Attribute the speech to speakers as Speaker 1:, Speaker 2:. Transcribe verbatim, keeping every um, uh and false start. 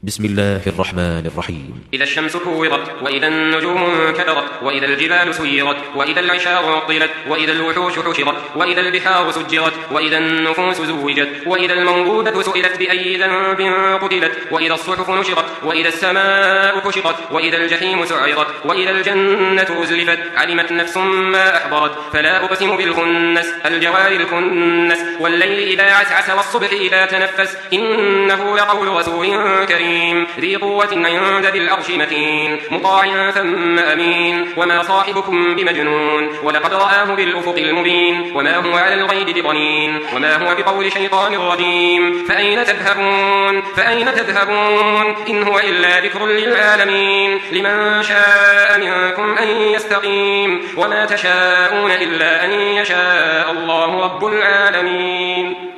Speaker 1: بسم الله الرحمن الرحيم.
Speaker 2: إذا الشمس كورت، وإذا النجوم كدرت، وإذا الجبال سيرت، وإذا العشار عطلت، وإذا الوحوش حشرت، وإذا البحار سجرت، وإذا النفوس زوجت، وإذا الموءودة سئلت بأي ذنب قتلت، وإذا الصحف نشرت، وإذا السماء كشطت، وإذا الجحيم سعرت، وإذا الجنة أزلفت، علمت نفس ما أحضرت. فلا أقسم بالخنس الجوار الكنس، والليل إذا عسعس، والصبح إذا تنفس، إنه لقول رسول كريم ذي قوة عند ذي العرش مكين، مطاع ثم أمين. وما صاحبكم بمجنون، ولقد رآه بالأفق المبين، وما هو على الغيب بضنين، وما هو بقول شيطان رجيم. فأين تذهبون فأين تذهبون إن هو إلا ذكر للعالمين، لمن شاء منكم أن يستقيم، وما تشاءون إلا أن يشاء الله رب العالمين.